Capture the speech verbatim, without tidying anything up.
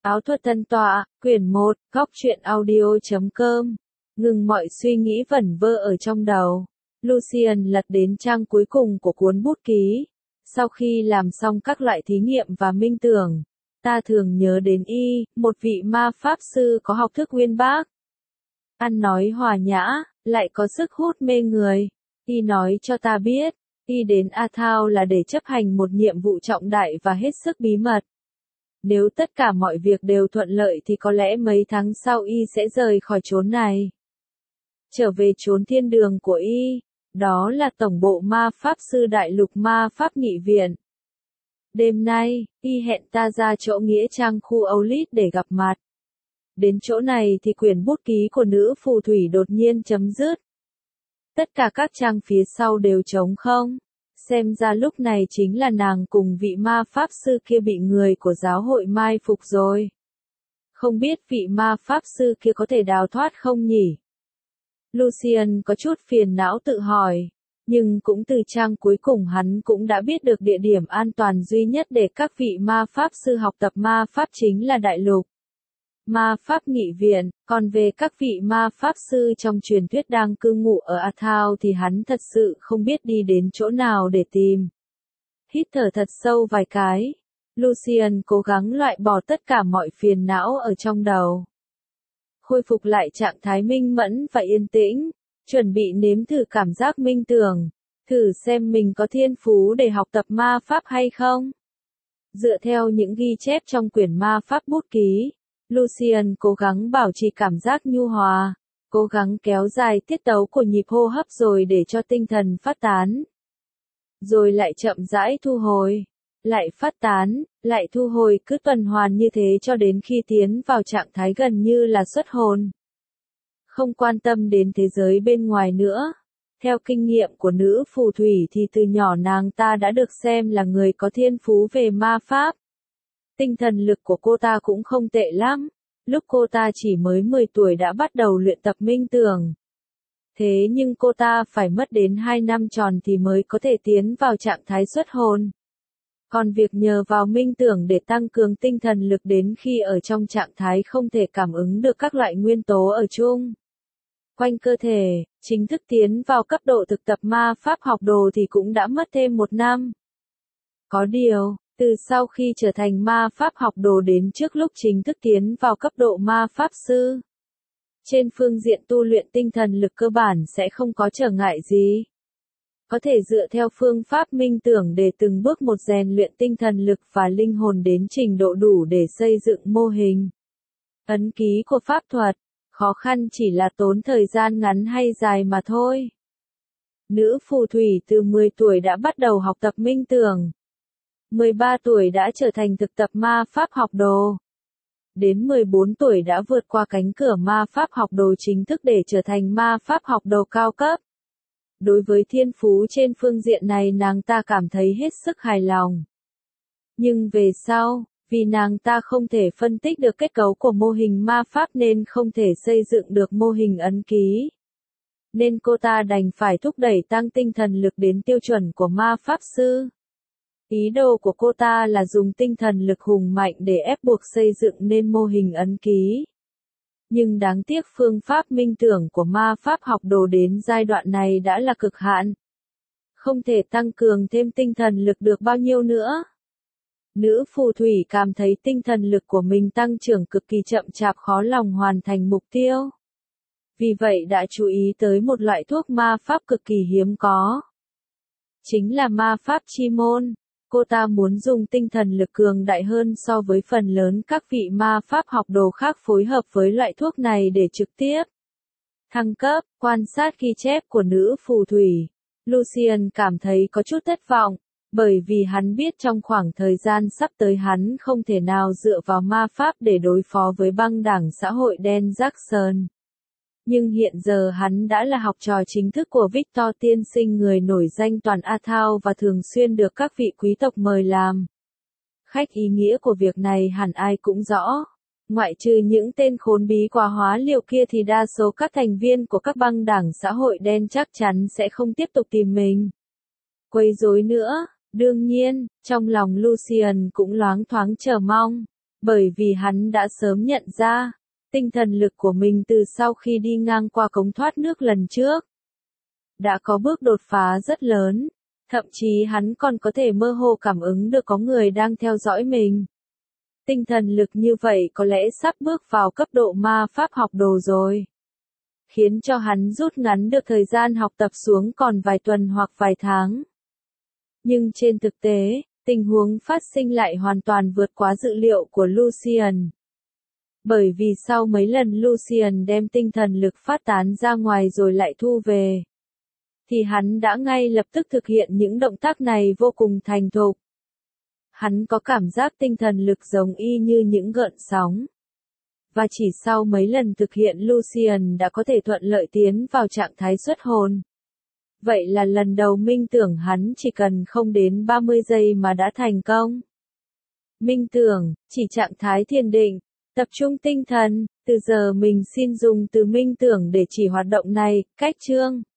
Áo thuật tân tọa, quyển một, góc truyện audio chấm com. Ngừng mọi suy nghĩ vẩn vơ ở trong đầu. Lucian lật đến trang cuối cùng của cuốn bút ký. Sau khi làm xong các loại thí nghiệm và minh tưởng, ta thường nhớ đến y, một vị ma pháp sư có học thức uyên bác. Ăn nói hòa nhã, lại có sức hút mê người. Y nói cho ta biết, y đến Athau là để chấp hành một nhiệm vụ trọng đại và hết sức bí mật. Nếu tất cả mọi việc đều thuận lợi thì có lẽ mấy tháng sau y sẽ rời khỏi chốn này. Trở về chốn thiên đường của y, đó là tổng bộ ma pháp sư đại lục ma pháp nghị viện. Đêm nay, y hẹn ta ra chỗ nghĩa trang khu Aulit để gặp mặt. Đến chỗ này thì quyển bút ký của nữ phù thủy đột nhiên chấm dứt. Tất cả các trang phía sau đều trống không. Xem ra lúc này chính là nàng cùng vị ma pháp sư kia bị người của giáo hội mai phục rồi. Không biết vị ma pháp sư kia có thể đào thoát không nhỉ? Lucian có chút phiền não tự hỏi. Nhưng cũng từ trang cuối cùng hắn cũng đã biết được địa điểm an toàn duy nhất để các vị ma pháp sư học tập ma pháp chính là đại lục ma pháp nghị viện, còn về các vị ma pháp sư trong truyền thuyết đang cư ngụ ở Athau thì hắn thật sự không biết đi đến chỗ nào để tìm. Hít thở thật sâu vài cái, Lucian cố gắng loại bỏ tất cả mọi phiền não ở trong đầu. Khôi phục lại trạng thái minh mẫn và yên tĩnh, chuẩn bị nếm thử cảm giác minh tưởng, thử xem mình có thiên phú để học tập ma pháp hay không. Dựa theo những ghi chép trong quyển ma pháp bút ký, Lucian cố gắng bảo trì cảm giác nhu hòa, cố gắng kéo dài tiết tấu của nhịp hô hấp rồi để cho tinh thần phát tán. Rồi lại chậm rãi thu hồi, lại phát tán, lại thu hồi, cứ tuần hoàn như thế cho đến khi tiến vào trạng thái gần như là xuất hồn. Không quan tâm đến thế giới bên ngoài nữa. Theo kinh nghiệm của nữ phù thủy thì từ nhỏ nàng ta đã được xem là người có thiên phú về ma pháp. Tinh thần lực của cô ta cũng không tệ lắm. Lúc cô ta chỉ mới mười tuổi đã bắt đầu luyện tập minh tưởng. Thế nhưng cô ta phải mất đến hai năm tròn thì mới có thể tiến vào trạng thái xuất hồn. Còn việc nhờ vào minh tưởng để tăng cường tinh thần lực đến khi ở trong trạng thái không thể cảm ứng được các loại nguyên tố ở chung quanh cơ thể, chính thức tiến vào cấp độ thực tập ma pháp học đồ thì cũng đã mất thêm một năm. Có điều, từ sau khi trở thành ma pháp học đồ đến trước lúc chính thức tiến vào cấp độ ma pháp sư, trên phương diện tu luyện tinh thần lực cơ bản sẽ không có trở ngại gì. Có thể dựa theo phương pháp minh tưởng để từng bước một rèn luyện tinh thần lực và linh hồn đến trình độ đủ để xây dựng mô hình ấn ký của pháp thuật. Khó khăn chỉ là tốn thời gian ngắn hay dài mà thôi. Nữ phù thủy từ mười tuổi đã bắt đầu học tập minh tưởng. mười ba tuổi đã trở thành thực tập ma pháp học đồ. Đến mười bốn tuổi đã vượt qua cánh cửa ma pháp học đồ chính thức để trở thành ma pháp học đồ cao cấp. Đối với thiên phú trên phương diện này nàng ta cảm thấy hết sức hài lòng. Nhưng về sau, vì nàng ta không thể phân tích được kết cấu của mô hình ma pháp nên không thể xây dựng được mô hình ấn ký. Nên cô ta đành phải thúc đẩy tăng tinh thần lực đến tiêu chuẩn của ma pháp sư. Ý đồ của cô ta là dùng tinh thần lực hùng mạnh để ép buộc xây dựng nên mô hình ấn ký. Nhưng đáng tiếc phương pháp minh tưởng của ma pháp học đồ đến giai đoạn này đã là cực hạn. Không thể tăng cường thêm tinh thần lực được bao nhiêu nữa. Nữ phù thủy cảm thấy tinh thần lực của mình tăng trưởng cực kỳ chậm chạp khó lòng hoàn thành mục tiêu. Vì vậy đã chú ý tới một loại thuốc ma pháp cực kỳ hiếm có. Chính là ma pháp chi môn. Cô ta muốn dùng tinh thần lực cường đại hơn so với phần lớn các vị ma pháp học đồ khác phối hợp với loại thuốc này để trực tiếp thăng cấp. Quan sát ghi chép của nữ phù thủy, Lucian cảm thấy có chút thất vọng. Bởi vì hắn biết trong khoảng thời gian sắp tới hắn không thể nào dựa vào ma pháp để đối phó với băng đảng xã hội đen Jackson. Nhưng hiện giờ hắn đã là học trò chính thức của Victor tiên sinh người nổi danh toàn Athau và thường xuyên được các vị quý tộc mời làm khách. Ý nghĩa của việc này hẳn ai cũng rõ. Ngoại trừ những tên khốn bí quá hóa liều kia thì đa số các thành viên của các băng đảng xã hội đen chắc chắn sẽ không tiếp tục tìm mình quấy rối nữa. Đương nhiên, trong lòng Lucian cũng loáng thoáng chờ mong. Bởi vì hắn đã sớm nhận ra, tinh thần lực của mình từ sau khi đi ngang qua cống thoát nước lần trước, đã có bước đột phá rất lớn, thậm chí hắn còn có thể mơ hồ cảm ứng được có người đang theo dõi mình. Tinh thần lực như vậy có lẽ sắp bước vào cấp độ ma pháp học đồ rồi. Khiến cho hắn rút ngắn được thời gian học tập xuống còn vài tuần hoặc vài tháng. Nhưng trên thực tế, tình huống phát sinh lại hoàn toàn vượt quá dự liệu của Lucian. Bởi vì sau mấy lần Lucian đem tinh thần lực phát tán ra ngoài rồi lại thu về, thì hắn đã ngay lập tức thực hiện những động tác này vô cùng thành thục. Hắn có cảm giác tinh thần lực giống y như những gợn sóng. Và chỉ sau mấy lần thực hiện Lucian đã có thể thuận lợi tiến vào trạng thái xuất hồn. Vậy là lần đầu minh tưởng hắn chỉ cần không đến ba mươi giây mà đã thành công. Minh tưởng, chỉ trạng thái thiền định, tập trung tinh thần, từ giờ mình xin dùng từ minh tưởng để chỉ hoạt động này, cách chương.